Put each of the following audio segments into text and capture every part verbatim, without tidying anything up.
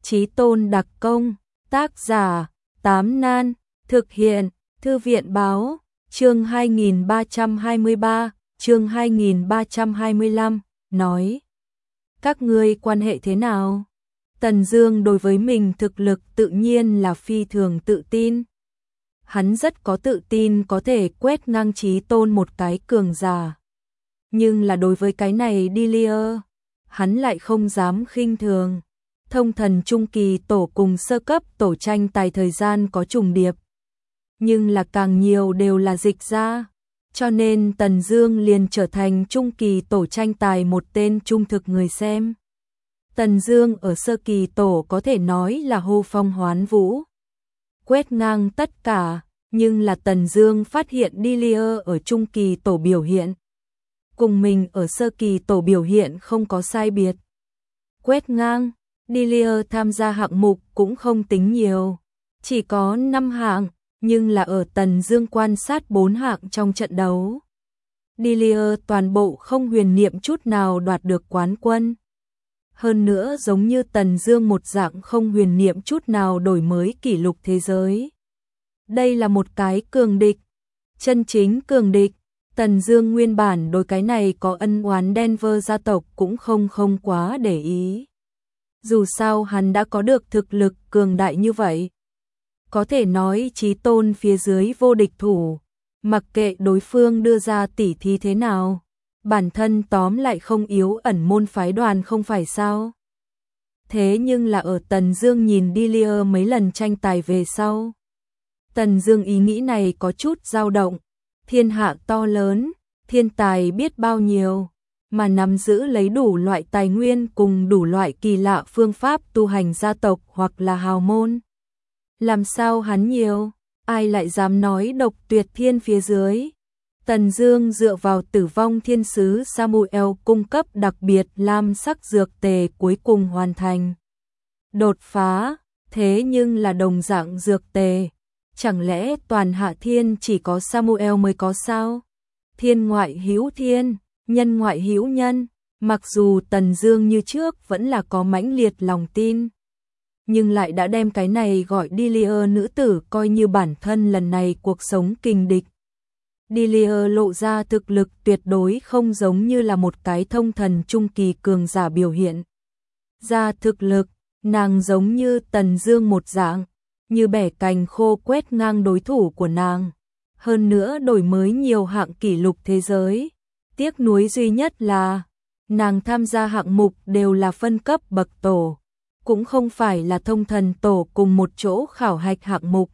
Chí tôn đặc công, tác giả, Tám Nan, thực hiện, Thư viện báo, chương hai nghìn ba trăm hai mươi ba, chương hai nghìn ba trăm hai mươi lăm, nói. Các ngươi quan hệ thế nào? Tần Dương đối với mình thực lực tự nhiên là phi thường tự tin. Hắn rất có tự tin có thể quét ngang Chí tôn một cái cường giả. Nhưng là đối với cái này Delia, hắn lại không dám khinh thường. Thông thần trung kỳ tổ cùng sơ cấp tổ tranh tài thời gian có trùng điệp, nhưng là càng nhiều đều là dịch ra, cho nên Tần Dương liền trở thành trung kỳ tổ tranh tài một tên trung thực người xem. Tần Dương ở sơ kỳ tổ có thể nói là hô phong hoán vũ, quét ngang tất cả, nhưng là Tần Dương phát hiện Delia ở trung kỳ tổ biểu hiện cùng mình ở sơ kỳ tổ biểu hiện không có sai biệt. Quét ngang, Delia tham gia hạng mục cũng không tính nhiều, chỉ có năm hạng, nhưng là ở Tần Dương quan sát bốn hạng trong trận đấu. Delia toàn bộ không huyền niệm chút nào đoạt được quán quân. Hơn nữa giống như Tần Dương một dạng không huyền niệm chút nào đổi mới kỷ lục thế giới. Đây là một cái cường địch, chân chính cường địch. Tần Dương nguyên bản đối cái này có ân oán Denver gia tộc cũng không không quá để ý. Dù sao hắn đã có được thực lực cường đại như vậy, có thể nói chí tôn phía dưới vô địch thủ, mặc kệ đối phương đưa ra tỉ thí thế nào, bản thân tóm lại không yếu ẩn môn phái đoàn không phải sao. Thế nhưng là ở Tần Dương nhìn Delia mấy lần tranh tài về sau, Tần Dương ý nghĩ này có chút dao động. Thiên hạ to lớn, thiên tài biết bao nhiêu, mà nắm giữ lấy đủ loại tài nguyên cùng đủ loại kỳ lạ phương pháp tu hành gia tộc hoặc là hào môn. Làm sao hắn nhiều, ai lại dám nói độc tuyệt thiên phía dưới. Tần Dương dựa vào Tử vong thiên sứ Samuel cung cấp đặc biệt lam sắc dược tề cuối cùng hoàn thành đột phá, thế nhưng là đồng dạng dược tề. Chẳng lẽ toàn hạ thiên chỉ có Samuel mới có sao? Thiên ngoại hữu thiên, nhân ngoại hữu nhân, mặc dù Tần Dương như trước vẫn là có mãnh liệt lòng tin, nhưng lại đã đem cái này gọi Delia nữ tử coi như bản thân lần này cuộc sống kình địch. Delia lộ ra thực lực tuyệt đối không giống như là một cái thông thần trung kỳ cường giả biểu hiện. Ra thực lực, nàng giống như Tần Dương một dạng, như bẻ cành khô quét ngang đối thủ của nàng, hơn nữa đổi mới nhiều hạng kỷ lục thế giới. Tiếc nuối duy nhất là, nàng tham gia hạng mục đều là phân cấp bậc tổ, cũng không phải là thông thần tổ cùng một chỗ khảo hạch hạng mục.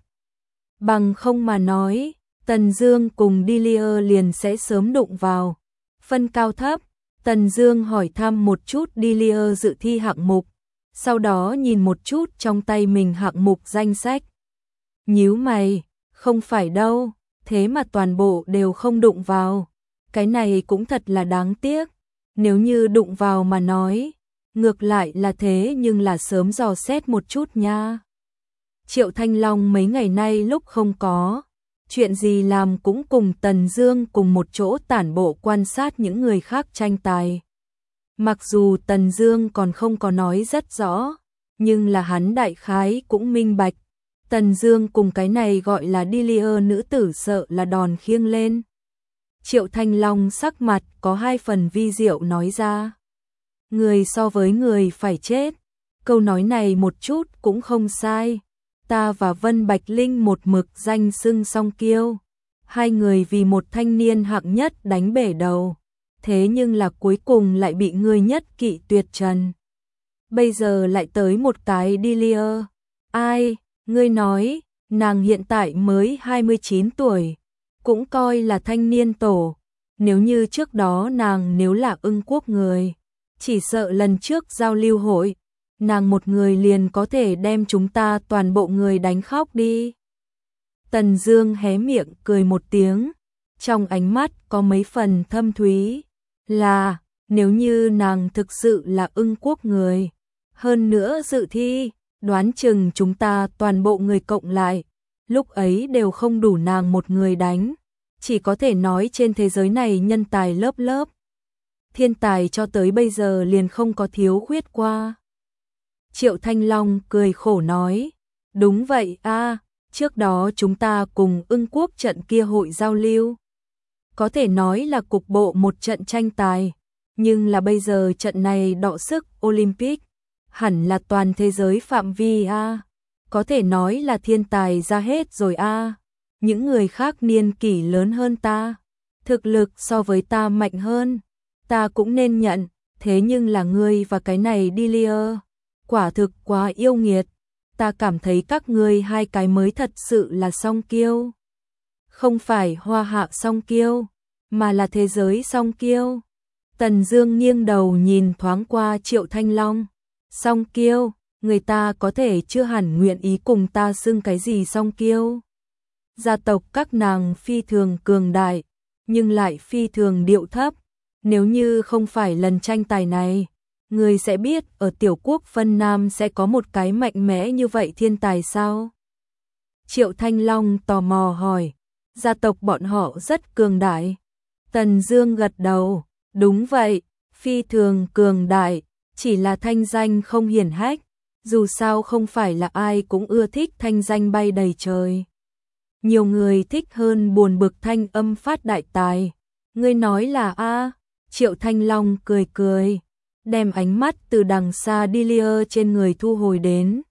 Bằng không mà nói, Tần Dương cùng Delia liền sẽ sớm đụng vào. Phân cao thấp, Tần Dương hỏi thăm một chút Delia dự thi hạng mục, sau đó nhìn một chút trong tay mình hạng mục danh sách. Nhíu mày, không phải đâu, thế mà toàn bộ đều không đụng vào. Cái này cũng thật là đáng tiếc, nếu như đụng vào mà nói, ngược lại là thế nhưng là sớm dò xét một chút nha. Triệu Thanh Long mấy ngày nay lúc không có chuyện gì làm cũng cùng Tần Dương cùng một chỗ tản bộ quan sát những người khác tranh tài. Mặc dù Tần Dương còn không có nói rất rõ, nhưng là hắn đại khái cũng minh bạch. Tần Dương cùng cái này gọi là Delia nữ tử sợ là đòn khiêng lên. Triệu Thanh Long sắc mặt có hai phần vi diệu nói ra. Người so với người phải chết. Câu nói này một chút cũng không sai. Ta và Vân Bạch Linh một mực danh xưng song kiêu. Hai người vì một thanh niên hạng nhất đánh bể đầu. Thế nhưng là cuối cùng lại bị người nhất kỵ tuyệt trần. Bây giờ lại tới một cái Delia. Ai, ngươi nói, nàng hiện tại mới hai mươi chín tuổi, cũng coi là thanh niên tổ. Nếu như trước đó nàng nếu là Ưng Quốc người, chỉ sợ lần trước giao lưu hội, nàng một người liền có thể đem chúng ta toàn bộ người đánh khóc đi. Tần Dương hé miệng cười một tiếng, trong ánh mắt có mấy phần thâm thúy. Là, nếu như nàng thực sự là Ưng Quốc người, hơn nữa dự thi, đoán chừng chúng ta toàn bộ người cộng lại, lúc ấy đều không đủ nàng một người đánh, chỉ có thể nói trên thế giới này nhân tài lớp lớp. Thiên tài cho tới bây giờ liền không có thiếu khuyết qua. Triệu Thanh Long cười khổ nói, đúng vậy a, trước đó chúng ta cùng Ưng Quốc trận kia hội giao lưu. Có thể nói là cục bộ một trận tranh tài, nhưng là bây giờ trận này đọ sức Olympic, hẳn là toàn thế giới phạm vi a, có thể nói là thiên tài ra hết rồi a. Những người khác niên kỷ lớn hơn ta, thực lực so với ta mạnh hơn, ta cũng nên nhận, thế nhưng là ngươi và cái này Delia, quả thực quá yêu nghiệt, ta cảm thấy các ngươi hai cái mới thật sự là song kiêu. Không phải hoa hạ song kiêu, mà là thế giới song kiêu. Tần Dương nghiêng đầu nhìn thoáng qua Triệu Thanh Long, song kiêu, người ta có thể chưa hẳn nguyện ý cùng ta xưng cái gì song kiêu. Gia tộc các nàng phi thường cường đại, nhưng lại phi thường điệu thấp. Nếu như không phải lần tranh tài này, người sẽ biết ở tiểu quốc Vân Nam sẽ có một cái mạnh mẽ như vậy thiên tài sao? Triệu Thanh Long tò mò hỏi, gia tộc bọn họ rất cường đại. Tần Dương gật đầu, đúng vậy, phi thường cường đại, chỉ là thanh danh không hiển hách, dù sao không phải là ai cũng ưa thích thanh danh bay đầy trời. Nhiều người thích hơn buồn bực thanh âm phát đại tài. Ngươi nói là a? Triệu Thanh Long cười cười, đem ánh mắt từ đằng xa Delia trên người thu hồi đến.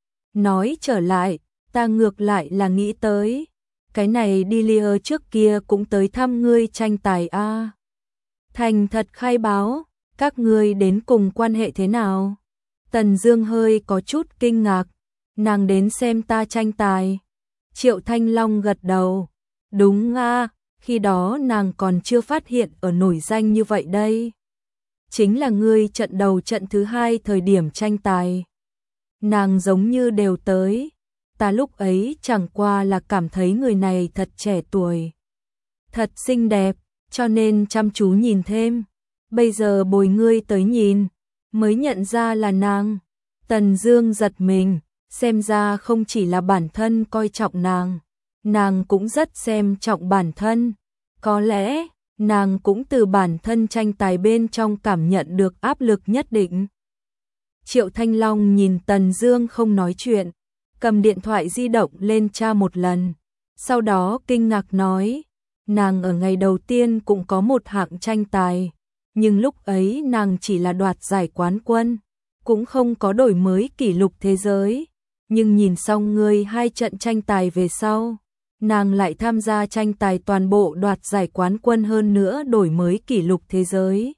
Nói trở lại, ta ngược lại là nghĩ tới, cái này Delia trước kia cũng tới thăm ngươi tranh tài a. Thành thật khai báo, các ngươi đến cùng quan hệ thế nào? Tần Dương hơi có chút kinh ngạc, nàng đến xem ta tranh tài. Triệu Thanh Long gật đầu, đúng a, khi đó nàng còn chưa phát hiện ở nổi danh như vậy đây. Chính là ngươi trận đầu trận thứ hai thời điểm tranh tài. Nàng giống như đều tới, ta lúc ấy chẳng qua là cảm thấy người này thật trẻ tuổi, thật xinh đẹp, cho nên chăm chú nhìn thêm. Bây giờ bồi ngươi tới nhìn, mới nhận ra là nàng. Tần Dương giật mình, xem ra không chỉ là bản thân coi trọng nàng, nàng cũng rất xem trọng bản thân. Có lẽ, nàng cũng từ bản thân tranh tài bên trong cảm nhận được áp lực nhất định. Triệu Thanh Long nhìn Tần Dương không nói chuyện, cầm điện thoại di động lên tra một lần, sau đó kinh ngạc nói, nàng ở ngày đầu tiên cũng có một hạng tranh tài, nhưng lúc ấy nàng chỉ là đoạt giải quán quân, cũng không có đổi mới kỷ lục thế giới, nhưng nhìn xong ngươi hai trận tranh tài về sau, nàng lại tham gia tranh tài toàn bộ đoạt giải quán quân hơn nữa đổi mới kỷ lục thế giới.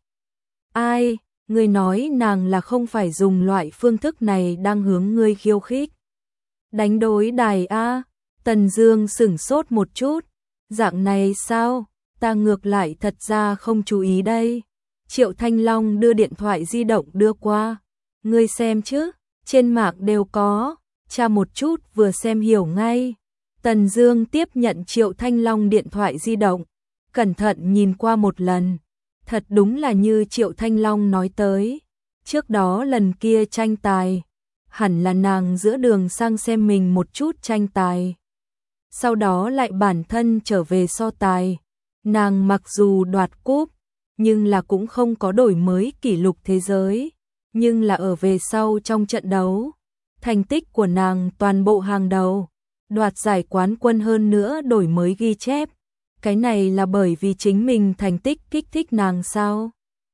Ai, ngươi nói nàng là không phải dùng loại phương thức này đang hướng ngươi khiêu khích? Đánh đối đài a? Tần Dương sững sốt một chút, dạng này sao? Ta ngược lại thật ra không chú ý đây. Triệu Thanh Long đưa điện thoại di động đưa qua, ngươi xem chứ, trên mạng đều có, tra một chút vừa xem hiểu ngay. Tần Dương tiếp nhận Triệu Thanh Long điện thoại di động, cẩn thận nhìn qua một lần, thật đúng là như Triệu Thanh Long nói tới, trước đó lần kia tranh tài, hẳn là nàng giữa đường sang xem mình một chút tranh tài, sau đó lại bản thân trở về so tài, nàng mặc dù đoạt cúp, nhưng là cũng không có đổi mới kỷ lục thế giới, nhưng là ở về sau trong trận đấu, thành tích của nàng toàn bộ hàng đầu, đoạt giải quán quân hơn nữa đổi mới ghi chép, cái này là bởi vì chính mình thành tích kích thích nàng sao?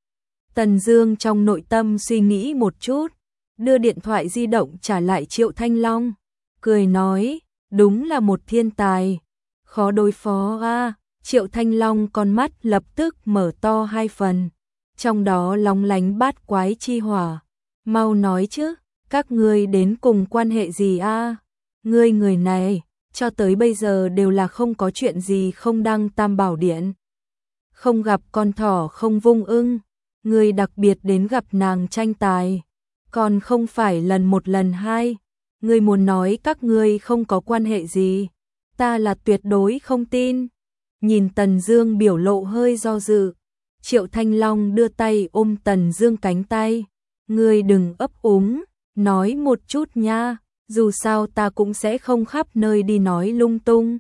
Tần Dương trong nội tâm suy nghĩ một chút, đưa điện thoại di động trả lại Triệu Thanh Long, cười nói, đúng là một thiên tài, khó đối phó a. Triệu Thanh Long con mắt lập tức mở to hai phần, trong đó lóng lánh bát quái chi hỏa. Mau nói chứ, các ngươi đến cùng quan hệ gì a? Ngươi người này, cho tới bây giờ đều là không có chuyện gì không đăng Tam Bảo Điện. Không gặp con thỏ không vung ưng, ngươi đặc biệt đến gặp nàng tranh tài, còn không phải lần một lần hai. Ngươi muốn nói các ngươi không có quan hệ gì, ta là tuyệt đối không tin. Nhìn Tần Dương biểu lộ hơi do dự, Triệu Thanh Long đưa tay ôm Tần Dương cánh tay, ngươi đừng ấp úng, nói một chút nha, dù sao ta cũng sẽ không khắp nơi đi nói lung tung.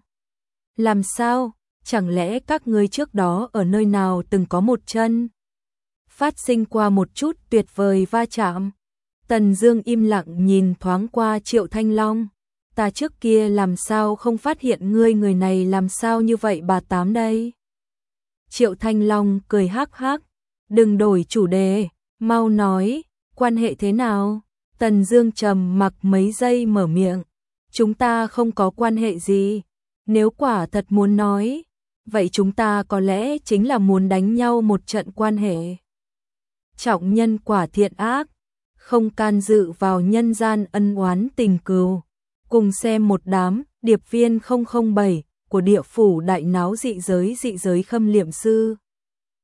Làm sao, chẳng lẽ các ngươi trước đó ở nơi nào từng có một chân phát sinh qua một chút tuyệt vời va chạm? Tần Dương im lặng nhìn thoáng qua Triệu Thanh Long. Ta trước kia làm sao không phát hiện ngươi, người này làm sao như vậy bà tám đây? Triệu Thanh Long cười hắc hắc, đừng đổi chủ đề, mau nói, quan hệ thế nào? Tần Dương trầm mặc mấy giây mở miệng, chúng ta không có quan hệ gì, nếu quả thật muốn nói, vậy chúng ta có lẽ chính là muốn đánh nhau một trận quan hệ. Trọng nhân quả thiện ác, không can dự vào nhân gian ân oán tình cừu. Cùng xem một đám điệp viên không không bảy của địa phủ đại náo dị giới dị giới Khâm Liệm Sư.